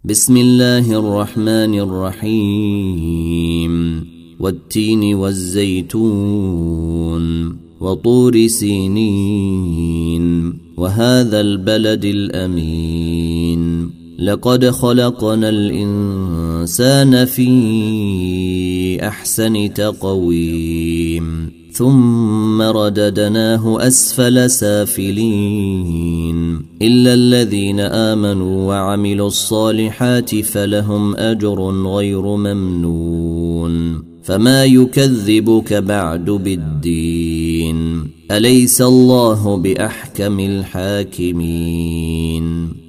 بسم الله الرحمن الرحيم والتين والزيتون وطور سينين وهذا البلد الأمين لقد خلقنا الإنسان في أحسن تقويم ثم رددناه أسفل سافلين إلا الذين آمنوا وعملوا الصالحات فلهم أجر غير ممنون فما يكذبك بعد بالدين أليس الله بأحكم الحاكمين